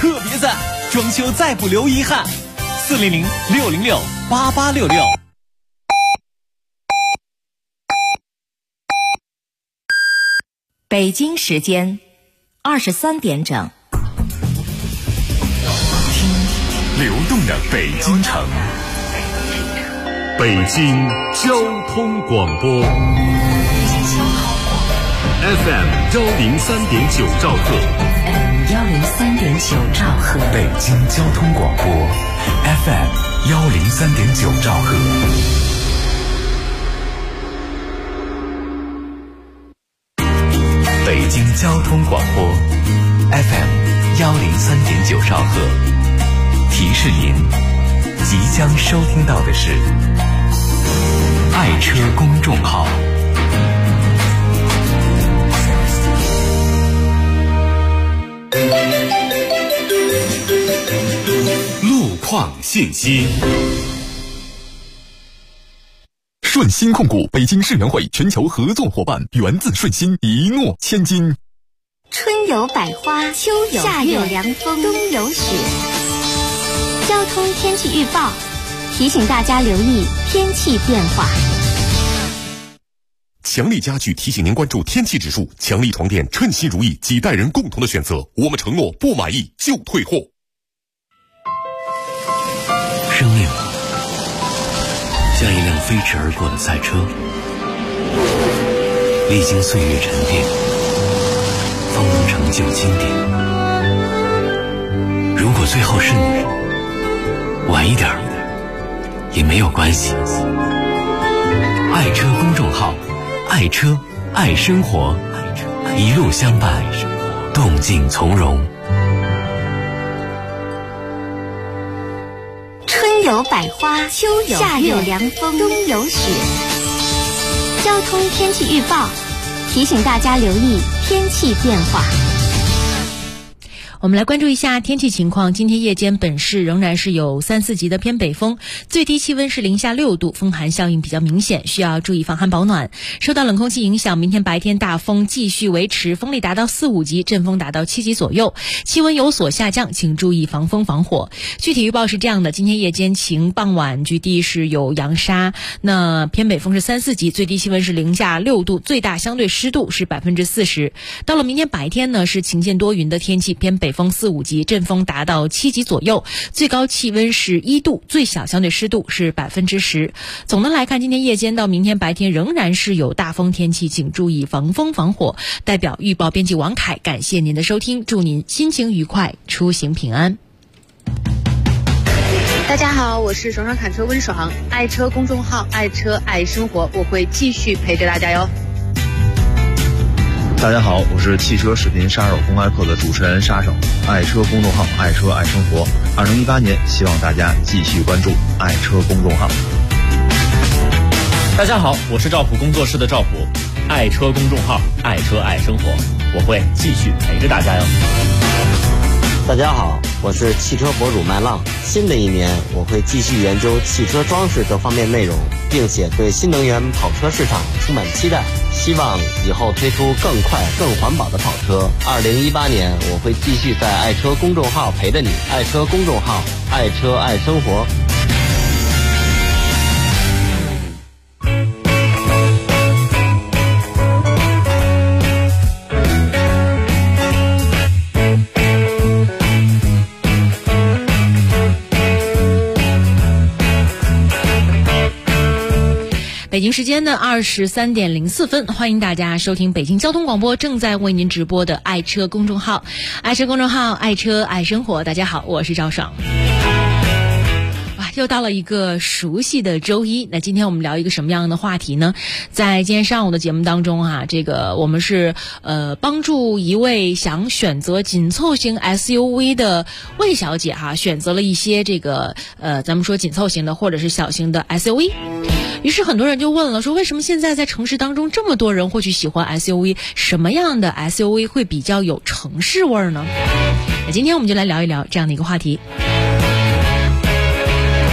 特别赞，装修再不留遗憾。400-606-8866。 北京时间23点整。 听流动的北京城，北京交通广播 FM 103.9兆赫 103.9兆赫， 北京交通广播 FM 103.9兆赫。北京交通广播 FM 103.9兆赫，提示您即将收听到的是爱车公众号。路况信息。顺鑫控股北京世园会全球合作伙伴，源自顺鑫，一诺千金。 春有百花，秋有夏有凉风，冬有雪。交通天气预报提醒大家留意天气变化。 强力家具提醒您关注天气指数，强力床垫称心如意，几代人共同的选择，我们承诺不满意就退货。 生命像一辆飞驰而过的赛车，历经岁月沉淀，方能成就经典。如果最后是你，晚一点也没有关系。爱车公众号，爱车爱生活，一路相伴，动静从容。 春有百花，秋有夏有凉风，冬有雪。交通天气预报提醒大家留意天气变化。 我们来关注一下天气情况。今天夜间本市仍然是有3、4级的偏北风，最低气温是零下6度，风寒效应比较明显，需要注意防寒保暖。受到冷空气影响，明天白天大风继续维持，风力达到4、5级，阵风达到7级左右，气温有所下降，请注意防风防火。具体预报是这样的：今天夜间晴，傍晚局地是有扬沙，那偏北风是3、4级，最低气温是零下6度，最大相对湿度是40%。到了明天白天呢，是晴间多云的天气，偏北风4、5级，阵风达到7级左右，最高气温是1度，最小相对湿度是10%。总的来看，今天夜间到明天白天仍然是有大风天气，请注意防风防火。代表预报编辑王凯，感谢您的收听，祝您心情愉快，出行平安。 大家好，我是爽爽侃车温爽，爱车公众号爱车爱生活，我会继续陪着大家哟。 大家好，我是汽车视频杀手公开课的主持人杀手，爱车公众号爱车爱生活。2018年，希望大家继续关注爱车公众号。 大家好，我是赵普工作室的赵普，爱车公众号爱车爱生活，我会继续陪着大家哟。 大家好，我是汽车博主麦浪。新的一年，我会继续研究汽车装饰这方面内容，并且对新能源跑车市场充满期待，希望以后推出更快更环保的跑车。2018年，我会继续在爱车公众号陪着你，爱车公众号爱车爱生活。 北京时间的23点04分，欢迎大家收听北京交通广播正在为您直播的爱车公众号，爱车公众号爱车爱生活。大家好，我是赵爽。又到了一个熟悉的周一，那今天我们聊一个什么样的话题呢？在今天上午的节目当中我们是帮助一位想选择紧凑型 SUV 的魏小姐选择了一些咱们说紧凑型的或者是小型的 SUV。于是很多人就问了，说为什么现在在城市当中这么多人会去喜欢 SUV？ 什么样的 SUV 会比较有城市味呢？那今天我们就来聊一聊这样的一个话题。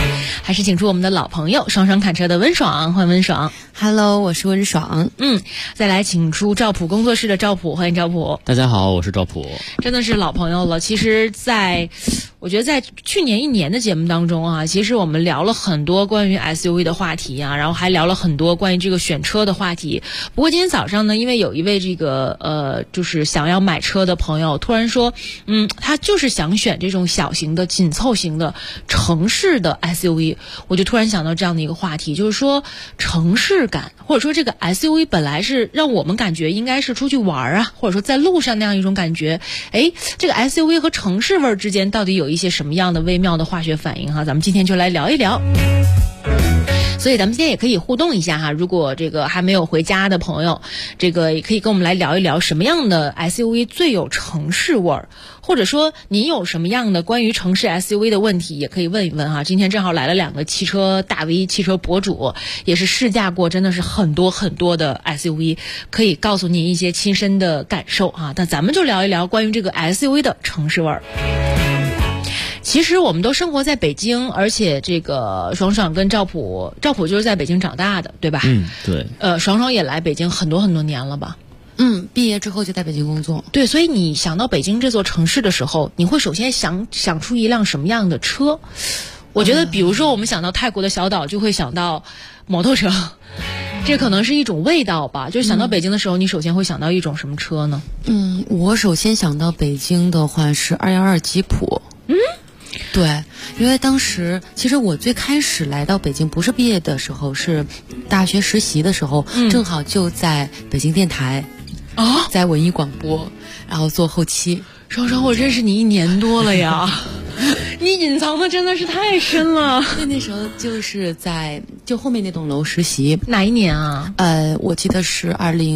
还是请出我们的老朋友双双侃车的温爽，欢迎温爽。 Hello， 我是温爽。 再来请出赵普工作室的赵普，欢迎赵普。 大家好，我是赵普。 真的是老朋友了。其实我觉得在去年1年的节目当中啊，其实我们聊了很多关于 SUV 的话题啊，然后还聊了很多关于这个选车的话题。不过今天早上呢，因为有一位这个就是想要买车的朋友突然说，他就是想选这种小型的紧凑型的城市的 SUV， 我就突然想到这样的一个话题，就是说城市感，或者说这个 SUV 本来是让我们感觉应该是出去玩啊，或者说在路上那样一种感觉，这个 SUV 和城市味儿之间到底有一些什么样的微妙的化学反应哈？咱们今天就来聊一聊。所以咱们今天也可以互动一下哈，如果这个还没有回家的朋友，这个也可以跟我们来聊一聊什么样的 SUV 最有城市味儿，或者说你有什么样的关于城市 SUV 的问题，也可以问一问哈。今天正好来了2个汽车大 V 汽车博主，也是试驾过真的是很多很多的 SUV， 可以告诉你一些亲身的感受啊。那咱们就聊一聊关于这个 SUV 的城市味儿。其实我们都生活在北京，而且这个爽爽跟赵普就是在北京长大的，对吧？ 对。 爽爽也来北京很多很多年了吧？ 毕业之后就在北京工作。 对，所以你想到北京这座城市的时候，你会首先想出一辆什么样的车？我觉得，比如说我们想到泰国的小岛，就会想到摩托车，这可能是一种味道吧。就是想到北京的时候，你首先会想到一种什么车呢？ 我首先想到北京的话是212吉普。对，因为当时其实我最开始来到北京不是毕业的时候，是大学实习的时候，正好就在北京电台在文艺广播，然后做后期。 爽爽，我认识你1年多了呀，你隐藏的真的是太深了。 那时候就是就后面那栋楼实习。 哪一年啊？ 我记得是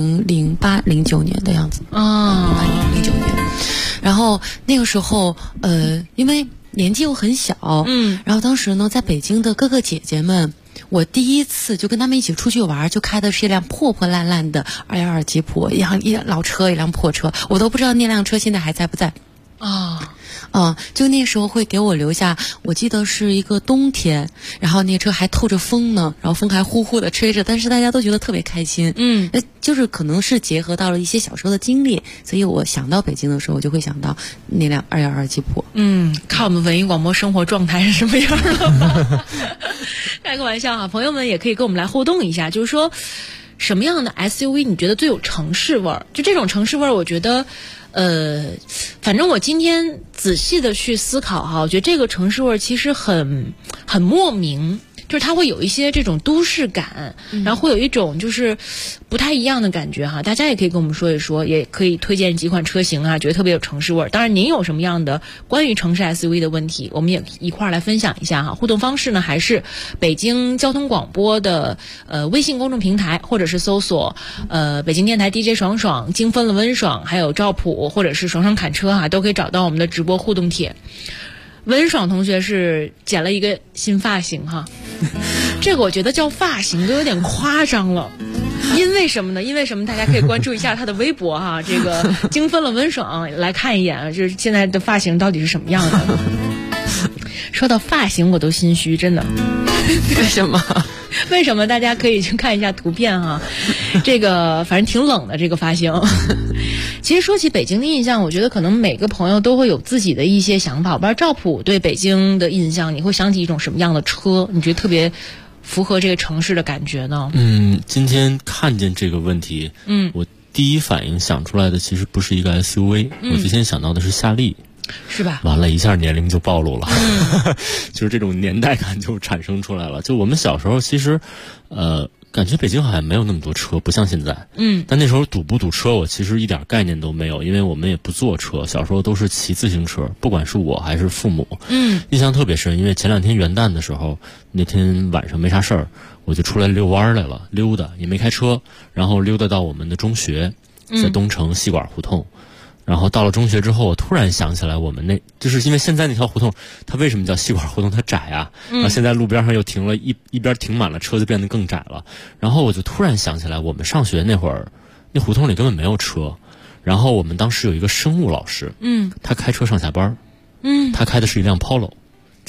2008、09年的样子。2009年。然后那个时候因为年纪又很小，然后当时呢，在北京的哥哥姐姐们，我第一次就跟他们一起出去玩，就开的是一辆破破烂烂的212吉普，一辆老车，一辆破车，我都不知道那辆车现在还在不在就那时候会给我留下，我记得是一个冬天，然后那车还透着风呢，然后风还呼呼的吹着，但是大家都觉得特别开心。就是可能是结合到了一些小时候的经历，所以我想到北京的时候，我就会想到那辆212吉普。 看我们文艺广播生活状态是什么样了吧？开个玩笑哈，朋友们也可以跟我们来互动一下，就是说什么样的 SUV 你觉得最有城市味儿？就这种城市味儿，我觉得反正我今天仔细的去思考哈，我觉得这个城市味儿其实很莫名，就是它会有一些这种都市感，然后会有一种就是不太一样的感觉哈。大家也可以跟我们说一说，也可以推荐几款车型啊，觉得特别有城市味儿。当然您有什么样的关于城市 SUV 的问题，我们也一块儿来分享一下哈。互动方式呢，还是北京交通广播的微信公众平台，或者是搜索北京电台 DJ 爽爽、精分了温爽，还有赵普，或者是爽爽侃车哈，都可以找到我们的直播互动帖。温爽同学是剪了一个新发型哈，这个我觉得叫发型都有点夸张了。因为什么呢？因为什么？大家可以关注一下他的微博哈，这个精分了温爽来看一眼，就是现在的发型到底是什么样的。说到发型我都心虚，真的。 为什么？ 为什么？大家可以去看一下图片哈，这个反正挺冷的这个发型。其实说起北京的印象，我觉得可能每个朋友都会有自己的一些想法。我不知道赵普对北京的印象，你会想起一种什么样的车？你觉得特别符合这个城市的感觉呢？ 今天看见这个问题，我第一反应想出来的其实不是一个 SUV，我之前想到的是夏利。 是吧？ 完了一下年龄就暴露了，就是这种年代感就产生出来了。就我们小时候其实感觉北京好像没有那么多车，不像现在。但那时候堵不堵车我其实一点概念都没有，因为我们也不坐车，小时候都是骑自行车，不管是我还是父母。印象特别深，因为前2天元旦的时候，那天晚上没啥事儿，我就出来遛弯来了，溜达也没开车，然后溜达到我们的中学，在东城细管胡同。然后到了中学之后，我突然想起来，我们就是因为现在那条胡同，它为什么叫细管胡同？它窄啊，然后现在路边上又停了一边停满了车，就变得更窄了。然后我就突然想起来，我们上学那会儿，那胡同里根本没有车。然后我们当时有一个生物老师，他开车上下班，他开的是一辆 Polo，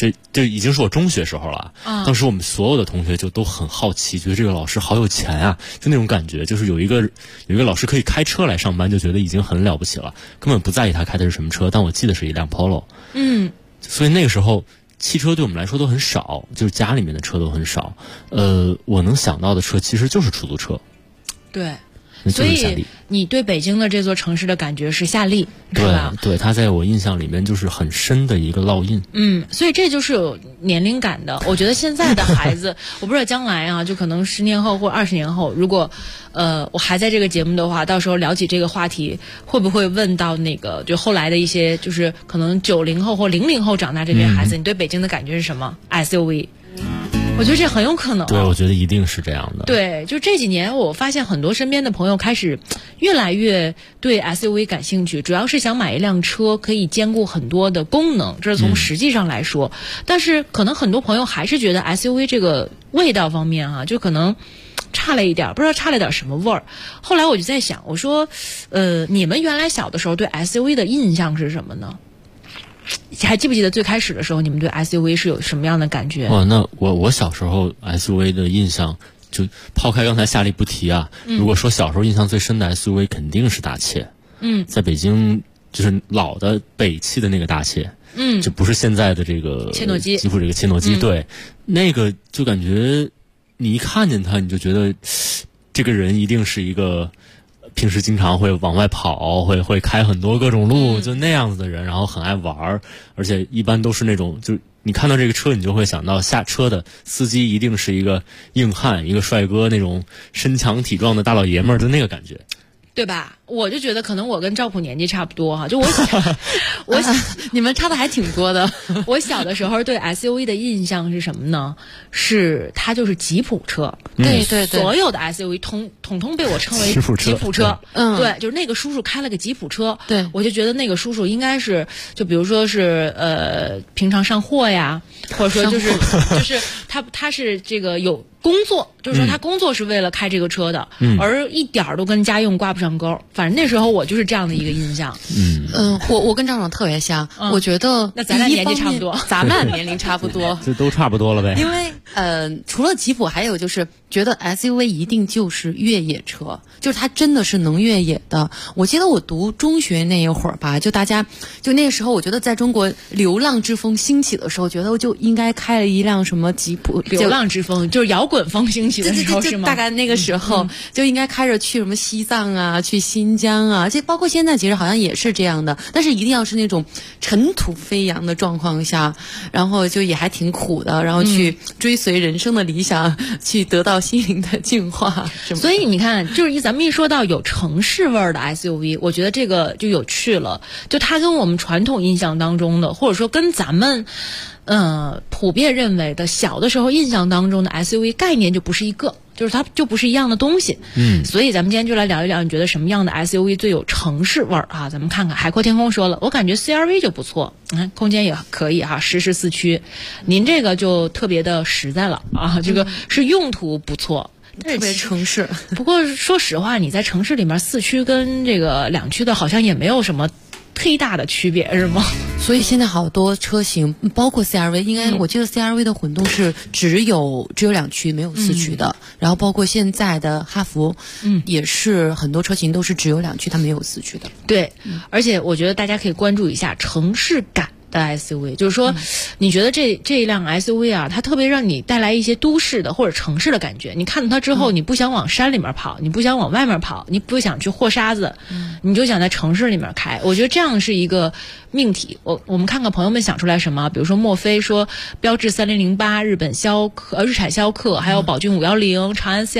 这已经是我中学时候了。当时我们所有的同学就都很好奇，觉得这个老师好有钱啊，就那种感觉，就是有一个老师可以开车来上班，就觉得已经很了不起了，根本不在意他开的是什么车。但我记得是一辆 Polo。所以那个时候汽车对我们来说都很少，就是家里面的车都很少。我能想到的车其实就是出租车。 对。所以你对北京的这座城市的感觉是夏利，是吧？ 对，它在我印象里面就是很深的一个烙印。 所以这就是有年龄感的。我觉得现在的孩子，我不知道将来啊，就可能10年后或20年后，如果我还在这个节目的话，到时候聊起这个话题，会不会问到那个就后来的一些，就是可能90后或00后长大这边孩子，你对北京的感觉是什么 ？SUV。我觉得这很有可能。 对，我觉得一定是这样的。 对，就这几年我发现很多身边的朋友开始越来越对 SUV 感兴趣，主要是想买一辆车可以兼顾很多的功能，这是从实际上来说。但是可能很多朋友还是觉得 SUV 这个味道方面啊，就可能差了一点，不知道差了点什么味儿。后来我就在想，我说你们原来小的时候对 SUV 的印象是什么呢？还记不记得最开始的时候，你们对 SUV 是有什么样的感觉？ 那我小时候 SUV 的印象，就抛开刚才夏利不提啊，如果说小时候印象最深的 SUV 肯定是大切。在北京就是老的北汽的那个大切。就不是现在的这个切诺基， 吉普这个切诺基。对，那个就感觉你一看见他，你就觉得这个人一定是一个平时经常会往外跑，会开很多各种路，就那样子的人，然后很爱玩，而且一般都是那种，就你看到这个车，你就会想到下车的司机一定是一个硬汉，一个帅哥，那种身强体壮的大老爷们儿的那个感觉， 对吧？我就觉得可能我跟赵普年纪差不多哈，就你们差的还挺多的。 我小的时候对 SUV 的印象是什么呢？是它就是吉普车。 对， 所有的 SUV 统统被我称为吉普车。对，就是那个叔叔开了个吉普车。 对， 我就觉得那个叔叔应该是，就比如说是平常上货呀，或者说就是他是这个有工作，就是说他工作是为了开这个车的，而一点儿都跟家用挂不上钩。反正那时候我就是这样的一个印象。 我跟张总特别像，我觉得那咱俩年纪差不多， 咱们年龄差不多， 这都差不多了呗。 因为除了吉普，还有就是觉得 SUV 一定就是越野车，就是它真的是能越野的。我记得我读中学那一会儿吧，就大家就那个时候，我觉得在中国流浪之风兴起的时候，觉得就应该开了一辆什么吉普。 流浪之风就是摇滚风兴起的时候是吗？ 大概那个时候就应该开着去什么西藏啊，去新疆啊，这包括现在其实好像也是这样的，但是一定要是那种尘土飞扬的状况下，然后就也还挺苦的，然后去追随人生的理想，去得到心灵的净化。 所以你看，就是咱们一说到有城市味儿的 SUV， 我觉得这个就有趣了，就它跟我们传统印象当中的，或者说跟咱们普遍认为的小的时候印象当中的 SUV 概念就不是一个，就是它就不是一样的东西。所以咱们今天就来聊一聊，你觉得什么样的 SUV 最有城市味儿啊？咱们看看海阔天空说了，我感觉 CR-V 就不错，你看空间也可以哈，实时四驱。您这个就特别的实在了啊，这个是用途不错。 特别城市， 不过说实话，你在城市里面四驱跟这个两驱的好像也没有什么忒大的区别，是吗？ 所以现在好多车型，包括 CR-V， 应该我记得 CR-V 的混动是只有两驱，没有四驱的。然后包括现在的哈弗，也是很多车型都是只有两驱，它没有四驱的。 对，而且我觉得大家可以关注一下城市感的 SUV， 就是说，你觉得这一辆 SUV 啊，它特别让你带来一些都市的或者城市的感觉。你看到它之后，你不想往山里面跑，你不想往外面跑，你不想去和沙子，你就想在城市里面开。我觉得这样是一个命题。我们看看朋友们想出来什么，比如说墨菲说标致3008、日产逍客，还有宝骏510、长安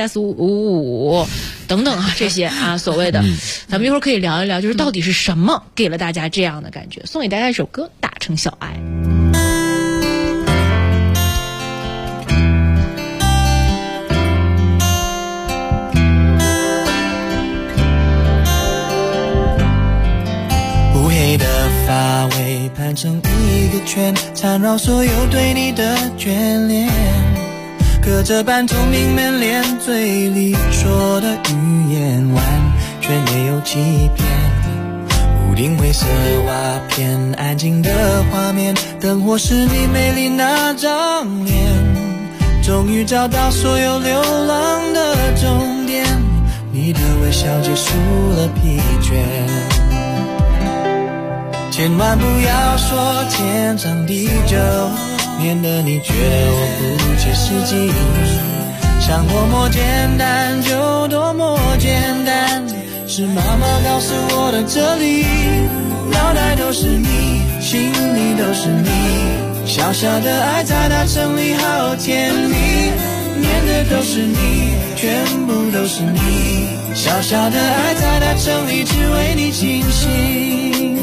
CS555等等啊，这些啊所谓的，咱们一会儿可以聊一聊，就是到底是什么给了大家这样的感觉。送给大家一首歌，大城小爱。 乌黑的发尾盘成一个圈，缠绕所有对你的眷恋，隔着半透明门帘，嘴里说的语言完全没有欺骗。蝴银灰色瓦片，安静的画面，灯火是你美丽那张脸，终于找到所有流浪的终点，你的微笑结束了疲倦。千万不要说天长地久，免得你觉得我不切实际。想多么简单就多么简单，是妈妈告诉我的这里，脑袋都是你，心里都是你，小小的爱在大城里好甜蜜，念的都是你，全部都是你，小小的爱在大城里只为你倾心。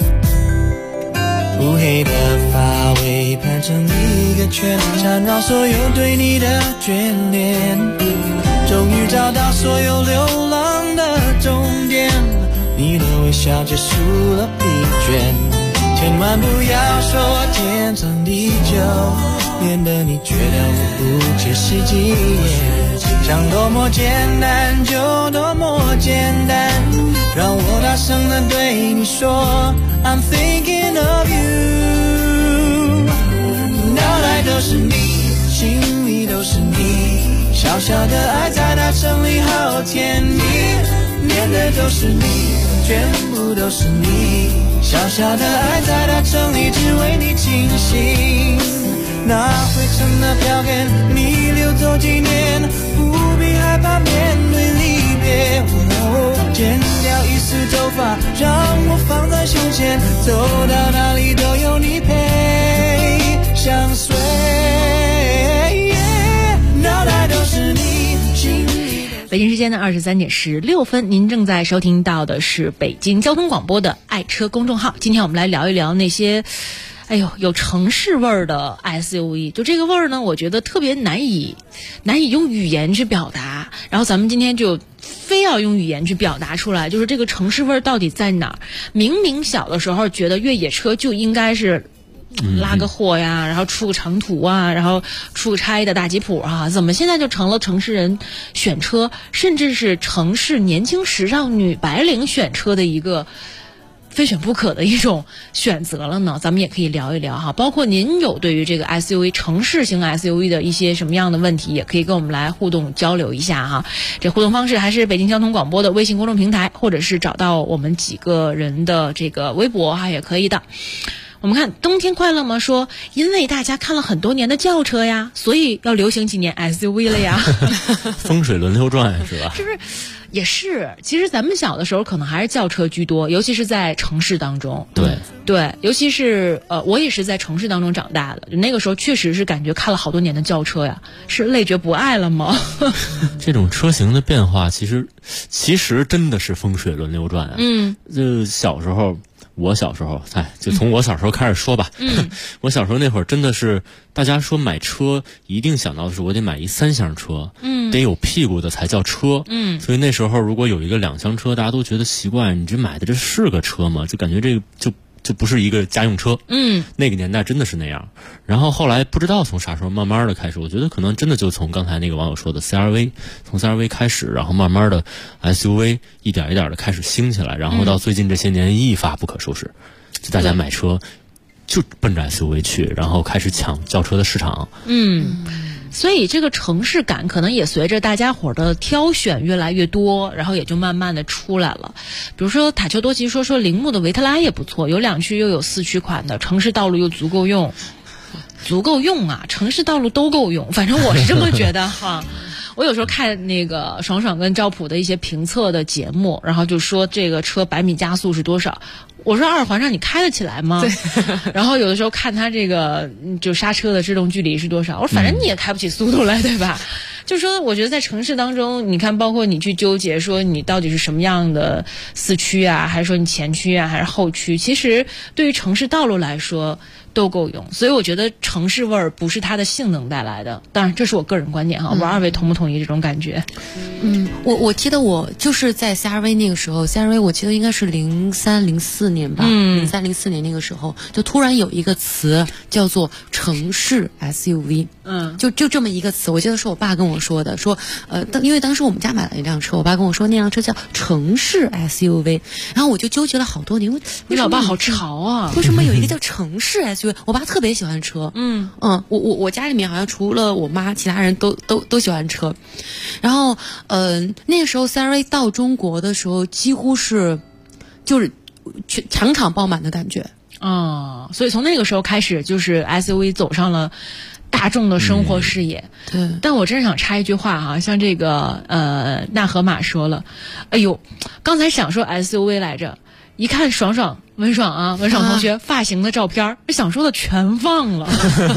乌黑的发尾盘成一个圈，缠绕所有对你的眷恋，终于找到所有流浪的终点，你的微笑结束了疲倦。千万不要说天长地久，免得你觉得我不切实际。想多么简单就多么简单，让我大声地对你说 I'm thinking of you。 脑袋都是你，心里都是你，小小的爱在大城里好甜蜜，念的都是你，全部都是你，小小的爱在大城里只为你倾心。那灰尘的票根你留作纪念，不必害怕面对离别。剪掉一丝头发让我放在胸前，走到哪里都有你陪相随。脑袋都是你，心里北京时间的23点16分，您正在收听到的是北京交通广播的爱车公众号。今天我们来聊一聊那些有城市味儿的 SUV。 就这个味儿呢，我觉得特别难以用语言去表达，然后咱们今天就非要用语言去表达出来，就是这个城市味儿到底在哪儿。明明小的时候觉得越野车就应该是拉个货呀，然后出个长途啊，然后出个差的大吉普啊，怎么现在就成了城市人选车，甚至是城市年轻时尚女白领选车的一个非选不可的一种选择了呢？咱们也可以聊一聊哈，包括您有对于这个 SUV 城市型 SUV 的一些什么样的问题，也可以跟我们来互动交流一下哈。这互动方式还是北京交通广播的微信公众平台，或者是找到我们几个人的这个微博哈，也可以的。我们看冬天快乐吗说，因为大家看了很多年的轿车呀，所以要流行几年 SUV 了呀。 风水轮流转是吧？ 是不是也是？其实咱们小的时候可能还是轿车居多，尤其是在城市当中。对，尤其是我也是在城市当中长大的，那个时候确实是感觉看了好多年的轿车呀，是累觉不爱了吗？ 这种车型的变化其实真的是风水轮流转啊。就我小时候，就从我小时候开始说吧。我小时候那会儿真的是，大家说买车一定想到的是我得买一3厢车，得有屁股的才叫车。所以那时候如果有一个2厢车，大家都觉得奇怪，你这买的这是个车吗？就感觉这个就不是一个家用车。那个年代真的是那样。然后后来不知道从啥时候慢慢的开始，我觉得可能真的就从刚才那个网友说的 CRV， 从 CRV 开始，然后慢慢的 SUV 一点一点的开始兴起来，然后到最近这些年一发不可收拾，就大家买车就奔着 SUV 去，然后开始抢轿车的市场。 所以这个城市感可能也随着大家伙的挑选越来越多，然后也就慢慢的出来了。比如说塔丘多奇说铃木的维特拉也不错，有2驱又有4驱款的，城市道路又足够用啊，城市道路都够用，反正我是这么觉得哈。我有时候看那个爽爽跟赵普的一些评测的节目，然后就说这个车100米加速是多少，我说2环上你开得起来吗？然后有的时候看他这个就刹车的制动距离是多少，我说反正你也开不起速度来，对吧？就是说我觉得在城市当中，你看包括你去纠结说你到底是什么样的4驱啊，还是说你前驱啊，还是后驱，其实对于城市道路来说都够用。所以我觉得城市味儿不是它的性能带来的，当然这是我个人观点哈，我不知道2位同不同意这种感觉。 我记得我就是在 CRV 那个时候， CRV 我记得应该是03、04年吧，03、04年那个时候就突然有一个词叫做城市 SUV。就这么一个词，我记得是我爸跟我说的，说因为当时我们家买了一辆车，我爸跟我说那辆车叫城市 SUV， 然后我就纠结了好多年， 你老爸好潮啊！ 为什么有一个叫城市 SUV？ 我爸特别喜欢车，我家里面好像除了我妈，其他人都喜欢车。然后那个时候 CR-V 到中国的时候，几乎是就是场场爆满的感觉。 所以从那个时候开始，就是 SUV 走上了大众的生活视野。 对， 但我真是想插一句话哈，像这个纳河马说了，哎呦，刚才想说 SUV 来着，一看文爽同学发型的照片，想说的全忘了。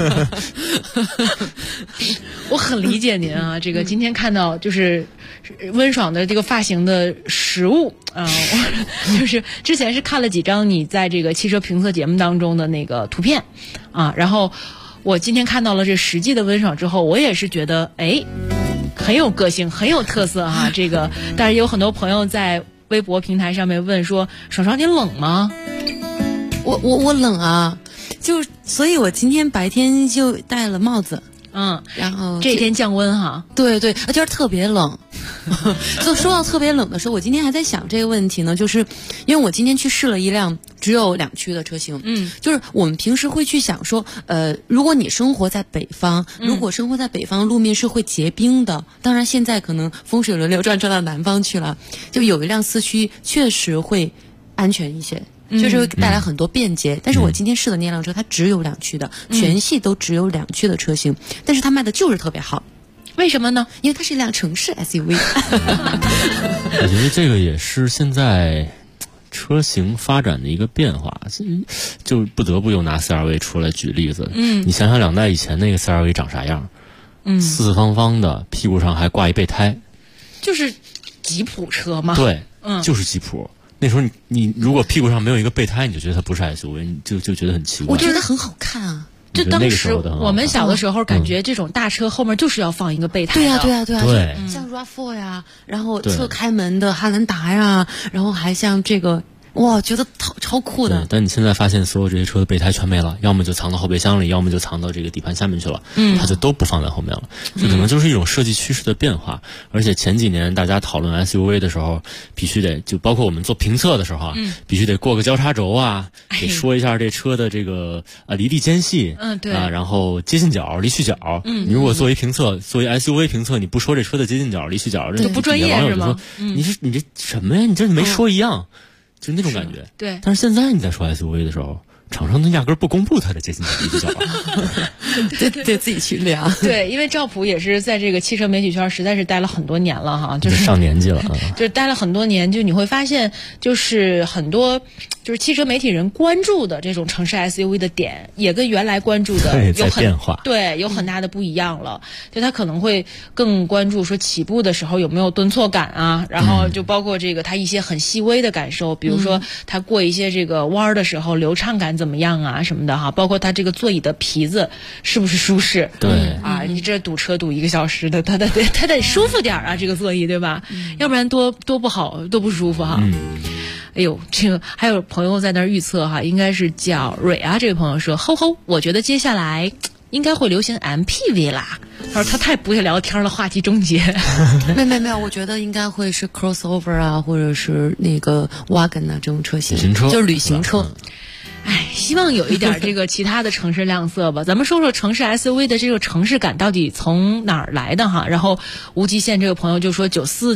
我很理解您啊，这个今天看到就是温爽的这个发型的实物啊，就是之前是看了几张你在这个汽车评测节目当中的那个图片啊，然后我今天看到了这实际的温爽之后，我也是觉得很有个性，很有特色哈。这个，但是有很多朋友在微博平台上面问说，爽你冷吗？ 我冷啊，所以我今天白天就戴了帽子。然后这天降温哈， 对，就是特别冷。就说到特别冷的时候，我今天还在想这个问题呢，就是因为我今天去试了一辆只有2驱的车型，就是我们平时会去想说，如果你生活在北方，路面是会结冰的，当然现在可能风水轮流转到南方去了，就有一辆4驱确实会安全一些。确实会带来很多便捷，但是我今天试的那辆车，它只有2驱的，全系都只有2驱的车型，但是它卖的就是特别好。 为什么呢？ 因为它是一辆城市 SUV。 我觉得这个也是现在车型发展的一个变化，就不得不又拿 CR-V 出来举例子。你想想2代以前那个 CR-V 长啥样？四四方方的，屁股上还挂一备胎， 就是吉普车嘛。 对，就是吉普。那时候你如果屁股上没有一个备胎，你就觉得它不是 SUV， 你就觉得很奇怪。 我觉得很好看啊。 就当时我们小的时候感觉这种大车后面就是要放一个备胎的。对啊， 对， 像 RAV4 呀，然后侧开门的汉兰达呀，然后还像这个。哇，觉得超酷的。 但你现在发现所有这些车的备胎全没了，要么就藏到后备箱里，要么就藏到这个底盘下面去了，它就都不放在后面了。这可能就是一种设计趋势的变化。而且前几年大家讨论 SUV 的时候，必须得就包括我们做评测的时候啊，必须得过个交叉轴啊，得说一下这车的这个离地间隙， 对然后接近角、离去角。你如果作为SUV 评测，你不说这车的接近角、离去角， 就不专业是吗？ 你这什么呀？你这没说一样。就那种感觉， 对。 但是现在你在说 SUV 的时候，厂商都压根儿不公布它的接近比较， 对自己去量。 对，因为赵普也是在这个汽车媒体圈实在是待了很多年了哈，就是上年纪了， 就是待了很多年，就你会发现，就是很多就是汽车媒体人关注的这种城市 SUV 的点，也跟原来关注的有很大的不一样了。就他可能会更关注说起步的时候有没有顿挫感啊，然后就包括这个他一些很细微的感受，比如说他过一些这个弯的时候流畅感怎么样啊什么的哈，包括他这个座椅的皮子是不是舒适？ 对啊，你这堵车堵1个小时的，他得舒服点啊，这个座椅对吧？要不然多不好，多不舒服哈。哎呦，这个还有朋友在那儿预测哈，应该是叫蕊啊，这位朋友说，我觉得接下来应该会流行 MPV 啦。他说他太不会聊天了，话题终结。 没有，我觉得应该会是 crossover 啊，或者是那个 wagon 啊这种车型，就是旅行车。 希望有一点这个其他的城市亮色吧。咱们说说城市 SUV 的这个城市感到底从哪儿来的哈？然后无极限这个朋友就说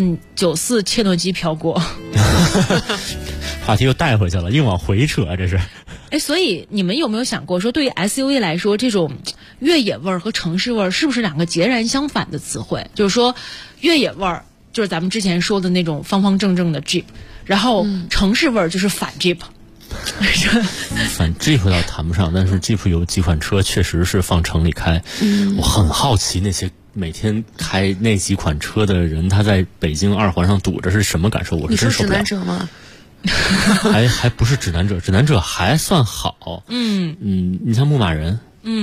94切诺基飘过， 话题又带回去了，硬往回扯这是。 所以你们有没有想过说，对于 SUV 来说，这种越野味儿和城市味儿是不是2个截然相反的词汇？就是说，越野味儿就是咱们之前说的那种方方正正的 Jeep， 然后城市味儿就是反 Jeep。 反 Jeep 倒谈不上，但是 Jeep 有几款车确实是放城里开。我很好奇那些每天开那几款车的人，他在北京2环上堵着是什么感受？我是真受不了。 你是指南者吗？ 还不是指南者，指南者还算好。你像牧马人。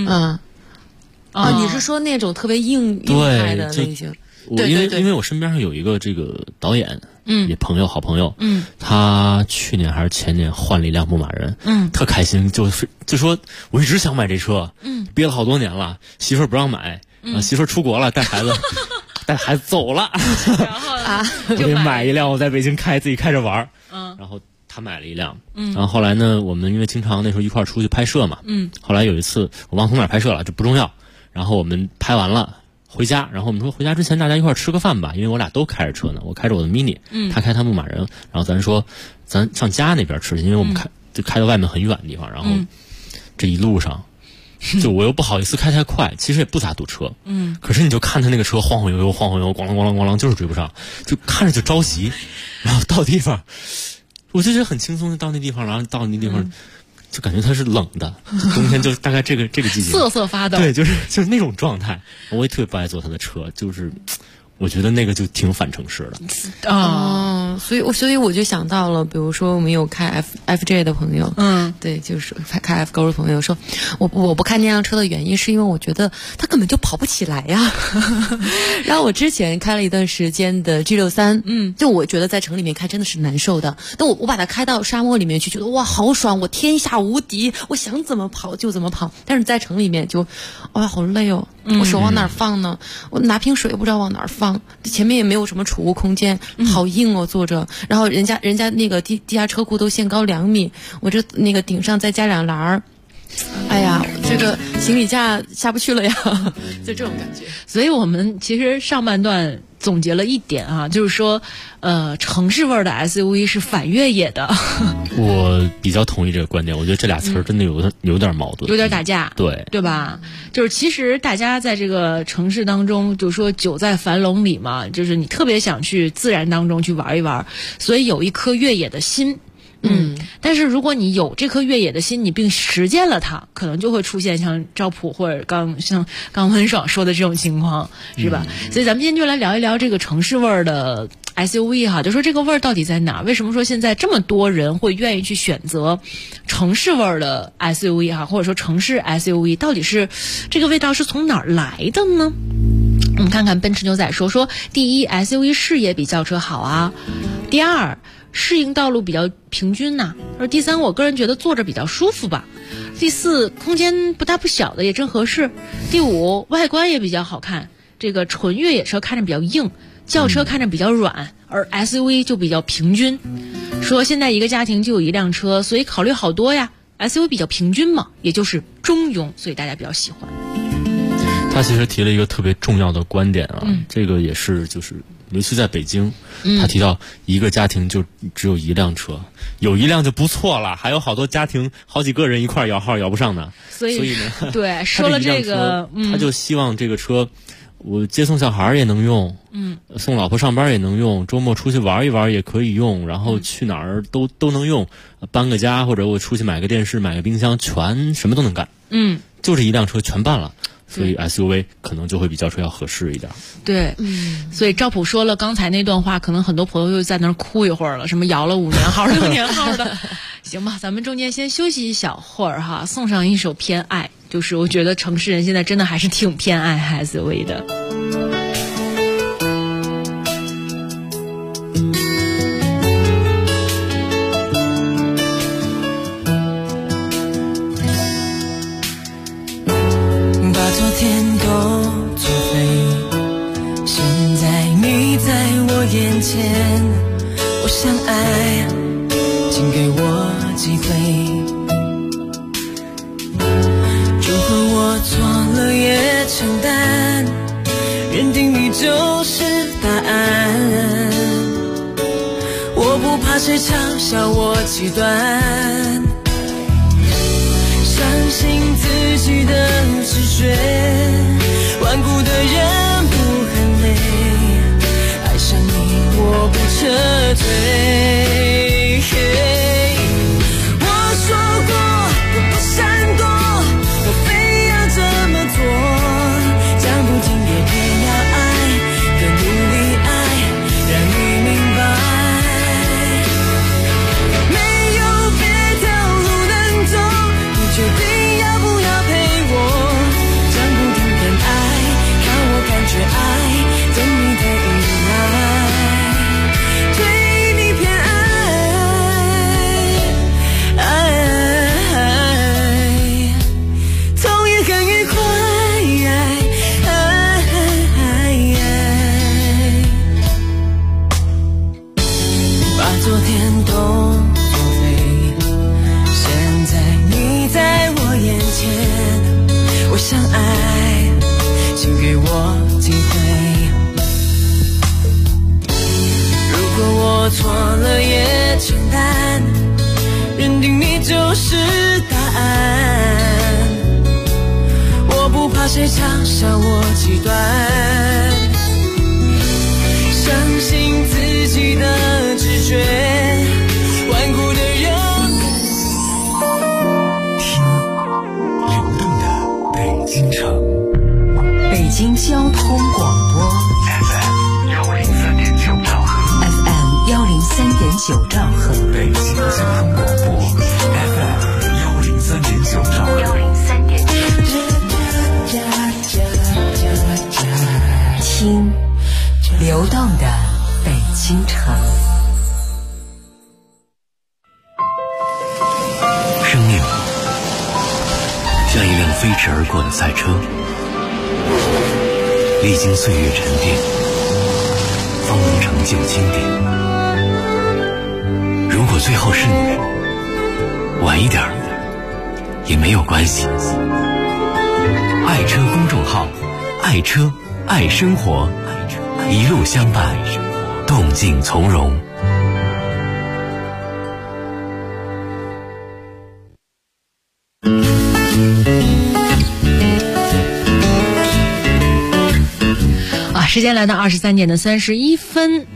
你是说那种特别硬派的类型？ 因为我身边上有一个这个导演，也好朋友，他去年还是前年换了一辆牧马人，特开心，就说我一直想买这车，憋了好多年了，媳妇儿不让买，媳妇儿出国了带孩子， 带孩子走了， 然后我给买一辆，我在北京自己开着玩。然后他买了一辆，然后后来呢，我们因为经常那时候一块儿出去拍摄嘛，后来有一次我忘从哪儿拍摄了，这不重要。然后我们拍完了回家，然后我们说回家之前大家一块儿吃个饭吧，因为我俩都开着车呢，我开着我的 mini，他开他牧马人，然后咱说咱上家那边吃，因为我们开到外面很远的地方，然后这一路上。就我又不好意思开太快，其实也不咋堵车，可是你就看他那个车晃晃悠悠，咣啷咣啷，就是追不上，就看着就着急，然后到地方，我就觉得很轻松，就到那地方，然后到那地方，就感觉它是冷的，冬天就大概这个季节， 瑟瑟发抖， 对，就是那种状态，我也特别不爱坐他的车，就是。我觉得那个就挺反城市的所以我就想到了，比如说我们有开 FJ 的朋友，对，就是开 F 勾的朋友说，我不开那辆车的原因是因为我觉得他根本就跑不起来呀。然后我之前开了一段时间的 G63，就我觉得在城里面开真的是难受的，但我把它开到沙漠里面去，觉得哇好爽，我天下无敌，我想怎么跑就怎么跑。但是在城里面就，哇好累哦，我手往哪儿放呢？我拿瓶水不知道往哪儿放。前面也没有什么储物空间，好硬哦坐着。然后人家那个地下车库都限高2米，我这那个顶上再加2栏儿，哎呀，这个行李架下不去了呀，就这种感觉。 所以我们其实上半段总结了一点啊，就是说，城市味儿的 SUV 是反越野的。 我比较同意这个观点，我觉得这俩词儿真的有点矛盾， 有点打架，对吧？就是其实大家在这个城市当中，就说久在樊笼里嘛，就是你特别想去自然当中去玩一玩，所以有一颗越野的心。但是如果你有这颗越野的心，你并实践了它，可能就会出现像赵普或者像刚温爽说的这种情况，是吧？所以咱们今天就来聊一聊这个城市味儿的 SUV 哈，就说这个味儿到底在哪？为什么说现在这么多人会愿意去选择城市味儿的 SUV 哈，或者说城市 SUV， 到底是这个味道是从哪儿来的呢？我们看看奔驰牛仔说，第一 SUV 视野比轿车好啊，第二适应道路比较平均呐，而第三我个人觉得坐着比较舒服吧，第四空间不大不小的也正合适，第五外观也比较好看，这个纯越野车看着比较硬，轿车看着比较软，而 SUV 就比较平均。说现在一个家庭就有一辆车，所以考虑好多呀， SUV 比较平均嘛，也就是中庸，所以大家比较喜欢。 他其实提了一个特别重要的观点啊，这个也是就是尤其在北京，他提到一个家庭就只有一辆车，有一辆就不错了，还有好多家庭好几个人一块摇号摇不上呢。所以呢， 对，说了这个， 他就希望这个车，我接送小孩也能用，送老婆上班也能用，周末出去玩一玩也可以用，然后去哪儿都能用，搬个家或者我出去买个电视买个冰箱，全什么都能干。就这一辆车全办了。所以 SUV 可能就会比轿车要合适一点。 对，所以赵普说了刚才那段话，可能很多朋友又在那儿哭一会儿了，什么摇了5年号、6年号的。行吧，咱们中间先休息一小会儿哈，送上一首偏爱，就是我觉得城市人现在真的还是挺偏爱 SUV 的。 眼前，我想爱，请给我机会。如果我错了也承担，认定你就是答案。我不怕谁嘲笑我极端，相信自己的直觉，顽固的人不很累。爱上你我不撤退，我说过我不闪躲，我非要这么做，讲不听也偏要爱，更努力爱，让你明白，没有别条路能走，你决定要不要陪我，讲不听更爱，看我感觉爱，等你的依赖，最怕谁嘲笑我极端，相信自己的直觉，顽固的人。 听流动的北京城， 北京交通广播 FM 103.9兆赫 FM 103.9兆赫， 北京交通广播 FM 103.9兆赫。 听流动的北京城。 生命像一辆飞驰而过的赛车，历经岁月沉淀，方能成就经典。如果最后是你，晚一点也没有关系。爱车公众号，爱车爱生活，一路相伴，动静从容。 时间来到23点31分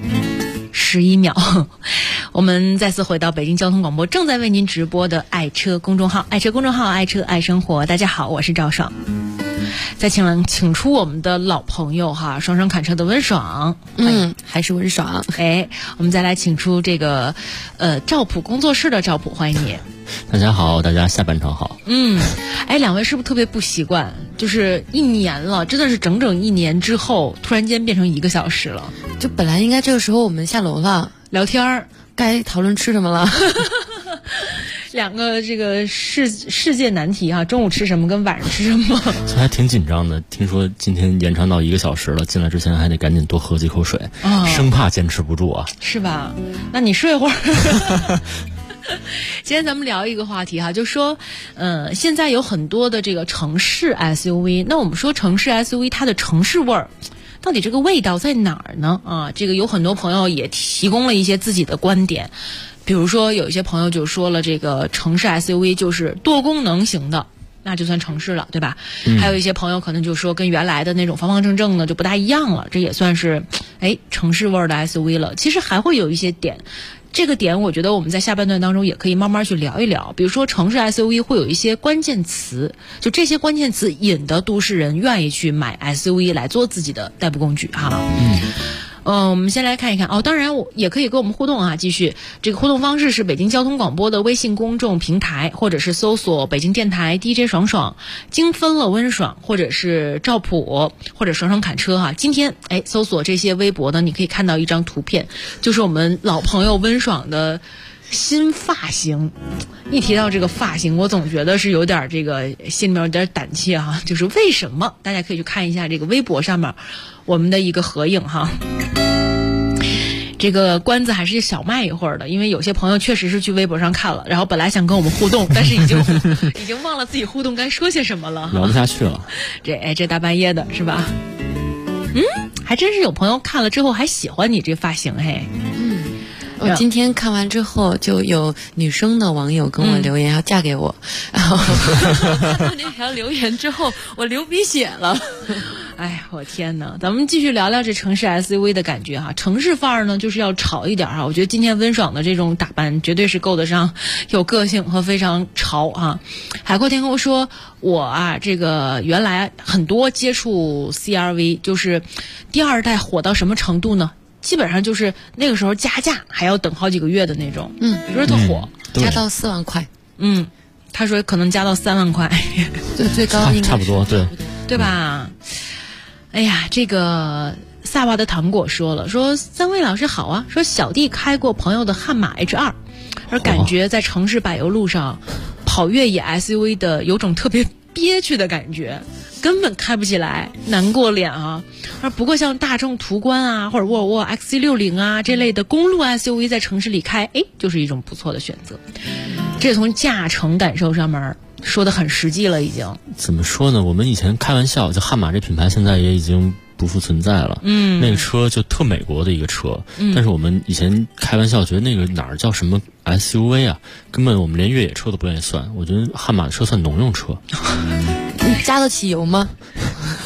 11秒，我们再次回到北京交通广播正在为您直播的爱车公众号，爱车公众号，爱车爱生活。大家好，我是赵爽。再请出我们的老朋友哈，双双侃车的温爽， 还是温爽。 我们再来请出这个赵普工作室的赵普，欢迎你。 大家好，大家下半场好。 两位是不是特别不习惯？就是1年了，真的是整整1年之后，突然间变成1个小时了。 就本来应该这个时候我们下楼了聊天儿， 该讨论吃什么了。 两个这个世界难题哈，中午吃什么跟晚上吃什么， 这还挺紧张的。听说今天延长到1个小时了，进来之前还得赶紧多喝几口水，生怕坚持不住啊， 是吧？那你睡会儿。今天咱们聊一个话题哈，就说现在有很多的这个城市 SUV， 那我们说城市 SUV 它的城市味儿到底这个味道在哪儿呢？这个有很多朋友也提供了一些自己的观点。比如说有一些朋友就说了，这个城市 SUV 就是多功能型的，那就算城市了，对吧？还有一些朋友可能就说跟原来的那种方方正正的就不大一样了，这也算是城市味儿的 SUV 了。其实还会有一些点，这个点我觉得我们在下半段当中也可以慢慢去聊一聊。比如说城市 SUV 会有一些关键词，就这些关键词引得都市人愿意去买 SUV 来做自己的代步工具哈。我们先来看一看当然我也可以跟我们互动啊，继续这个互动方式是北京交通广播的微信公众平台，或者是搜索北京电台 DJ 爽爽，精分了温爽，或者是赵普，或者爽爽侃车哈。今天搜索这些微博呢，你可以看到一张图片，就是我们老朋友温爽的新发型。一提到这个发型，我总觉得是有点这个心里面有点胆怯哈，就是为什么？大家可以去看一下这个微博上面我们的一个合影哈。这个关子还是小卖一会儿的，因为有些朋友确实是去微博上看了，然后本来想跟我们互动，但是已经忘了自己互动该说些什么了， 聊不下去了。 这大半夜的是吧？还真是有朋友看了之后还喜欢你这发型嘿。 我今天看完之后，就有女生的网友跟我留言要嫁给我，然后看到那条留言之后，我流鼻血了。 我天哪！咱们继续聊聊这城市 SUV 的感觉哈。城市范儿呢，就是要潮一点哈。我觉得今天温爽的这种打扮绝对是够得上有个性和非常潮哈。海阔天空说，我这个原来很多接触 CRV， 就是第2代火到什么程度呢？基本上就是那个时候加价还要等好几个月的那种，不是特火， 加到4万块。 他说可能加到3万块， 最高应该差不多， 对吧？这个萨瓦的糖果说了，说3位老师好啊，说小弟开过朋友的悍马 H2， 而感觉在城市柏油路上跑越野 SUV 的有种特别憋屈的感觉，根本开不起来，难过脸啊。而不过像大众途观啊，或者沃尔沃 XC60啊这类的公路 SUV 在城市里开，就是一种不错的选择。这从驾乘感受上面说得很实际了，已经。 怎么说呢？我们以前开玩笑，就悍马这品牌现在也已经不复存在了。那个车就特美国的一个车，但是我们以前开玩笑觉得那个哪儿叫什么 SUV 啊，根本我们连越野车都不愿意算。我觉得悍马的车算农用车。 加得起油吗？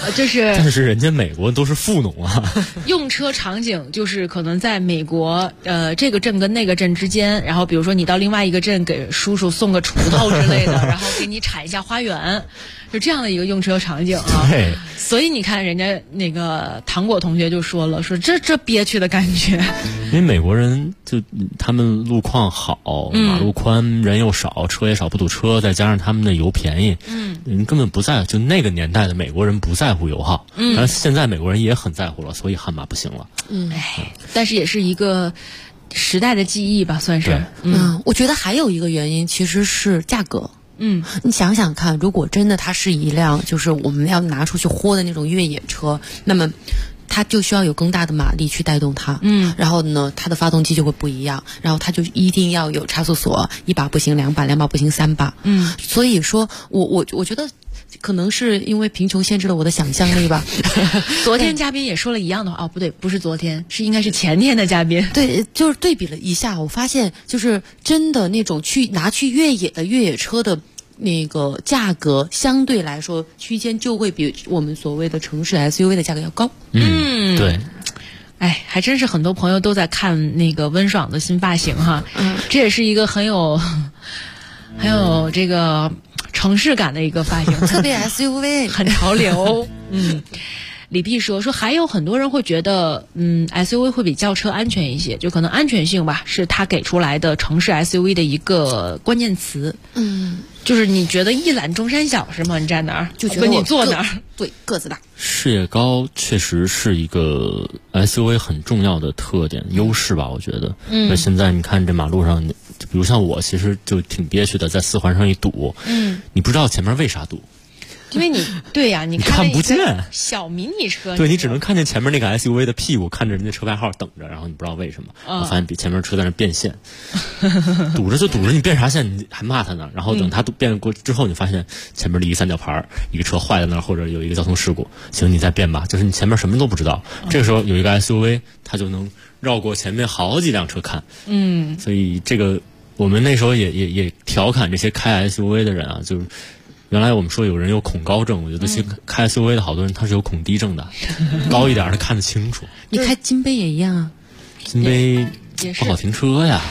但是人家美国都是富农啊。 用车场景就是可能在美国这个镇跟那个镇之间，然后比如说你到另外一个镇给叔叔送个锄头之类的，然后给你铲一下花园，就这样的一个用车场景啊。 对， 所以你看人家那个糖果同学就说了，说这憋屈的感觉。 因为美国人就他们路况好，马路宽，人又少，车也少，不堵车，再加上他们的油便宜，人根本不在乎。就那个年代的美国人不在乎油耗，但是现在美国人也很在乎了，所以悍马不行了。 但是也是一个时代的记忆吧，算是。 我觉得还有一个原因其实是价格。你想想看，如果真的它是一辆就是我们要拿出去豁的那种越野车，那么它就需要有更大的马力去带动它，然后呢，它的发动机就会不一样，然后它就一定要有差速锁，1把不行2把，2把不行3把，所以说我觉得可能是因为贫穷限制了我的想象力吧。 昨天嘉宾也说了一样的话，不对，不是昨天，应该是前天的嘉宾。 对，就是对比了一下，我发现就是真的那种拿去越野的越野车的那个价格相对来说区间就会比我们所谓的城市 SUV 的价格要高。 对。 还真是很多朋友都在看那个温爽的新发型哈，这也是一个很有这个城市感的一个发型， 特别 SUV， 很潮流。李碧说还有很多人会觉得SUV 会比轿车安全一些，就可能安全性吧是他给出来的城市 SUV 的一个关键词。就是你觉得一览众山小是吗？你站哪儿就觉得你坐哪儿？ 对，个子大， 视野高确实是一个 SUV 很重要的特点优势吧，我觉得。那现在你看这马路上，比如像我其实就挺憋屈的，在4环上一堵，你不知道前面为啥堵。 因为你对呀，你看不见小迷你车， 对，你只能看见前面那个 SUV 的屁股，看着人家车牌号等着，然后你不知道为什么，我发现比前面车在那变线，堵着就堵着，你变啥线你还骂他呢？然后等他变过之后，你发现前面的一个三角牌，一个车坏在那儿，或者有一个交通事故，行，你再变吧，就是你前面什么都不知道，这个时候有一个 SUV， 它就能绕过前面好几辆车看，所以这个我们那时候也调侃这些开 SUV 的人啊，就是。原来我们说有人有恐高症，我觉得开 SUV 的好多人他是有恐低症的，高一点他看得清楚。 你开金杯也一样啊， 金杯不好停车呀。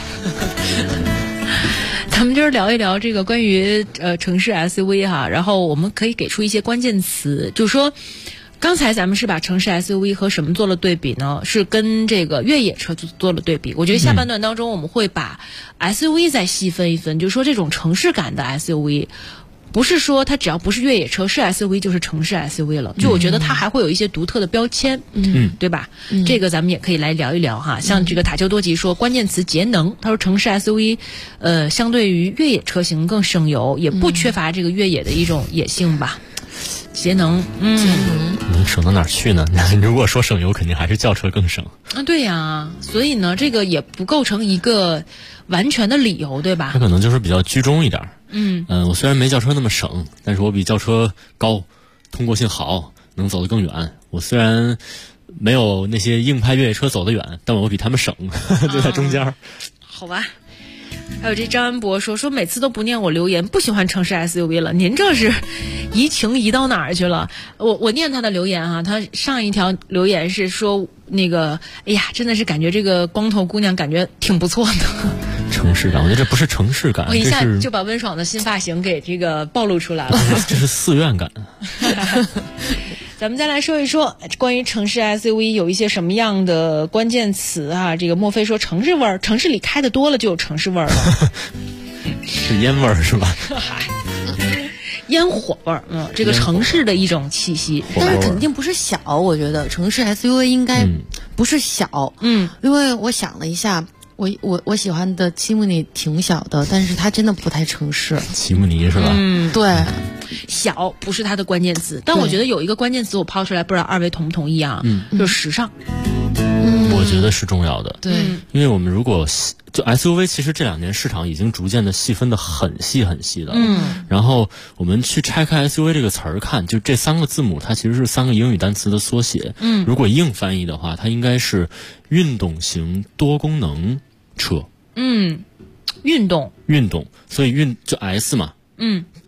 咱们今儿聊一聊这个关于城市 SUV 哈，然后我们可以给出一些关键词，就是说。刚才咱们是把城市 SUV 和什么做了对比呢？是跟这个越野车做了对比。我觉得下半段当中我们会把 SUV 再细分一分，就是说这种城市感的 SUV。不是说它只要不是越野车是 SUV 就是城市 SUV 了，就我觉得它还会有一些独特的标签，对吧？这个咱们也可以来聊一聊哈。像这个塔丘多吉说关键词节能，他说城市 SUV 相对于越野车型更省油，也不缺乏这个越野的一种野性吧。节能， 你省到哪儿去呢？如果说省油，肯定还是轿车更省啊。对呀，所以呢，这个也不构成一个完全的理由，对吧？ 它可能就是比较居中一点。我虽然没轿车那么省，但是我比轿车高，通过性好，能走得更远。我虽然没有那些硬派越野车走得远，但我比他们省，就在中间。 好吧。还有这张安博说每次都不念我留言，不喜欢城市 SUV 了。您这是移情移到哪儿去了？我念他的留言啊，他上一条留言是说那个，哎呀，真的是感觉这个光头姑娘感觉挺不错的。 城市感，我觉得这不是城市感， 我一下就把温爽的新发型给这个暴露出来了。 这是寺院感。 咱们再来说一说关于城市 SUV 有一些什么样的关键词啊？这个莫非说城市味儿，城市里开的多了就有城市味儿了。 是烟味儿是吧？ 烟火味儿，这个城市的一种气息， 但是肯定不是小。我觉得城市 SUV 应该不是小，因为我想了一下。我喜欢的奇姆尼挺小的，但是它真的不太城市。 奇姆尼是吧？ 对， 小不是它的关键词，但我觉得有一个关键词我抛出来，不知道二位同不同意啊？就是时尚。 我觉得是重要的。 对， 因为我们如果就 SUV， 其实这2年市场已经逐渐的细分的很细很细的。然后我们去拆开 SUV 这个词儿看，就这3个字母，它其实是3个英语单词的缩写。如果硬翻译的话，它应该是运动型多功能车。运动，所以就 S 嘛。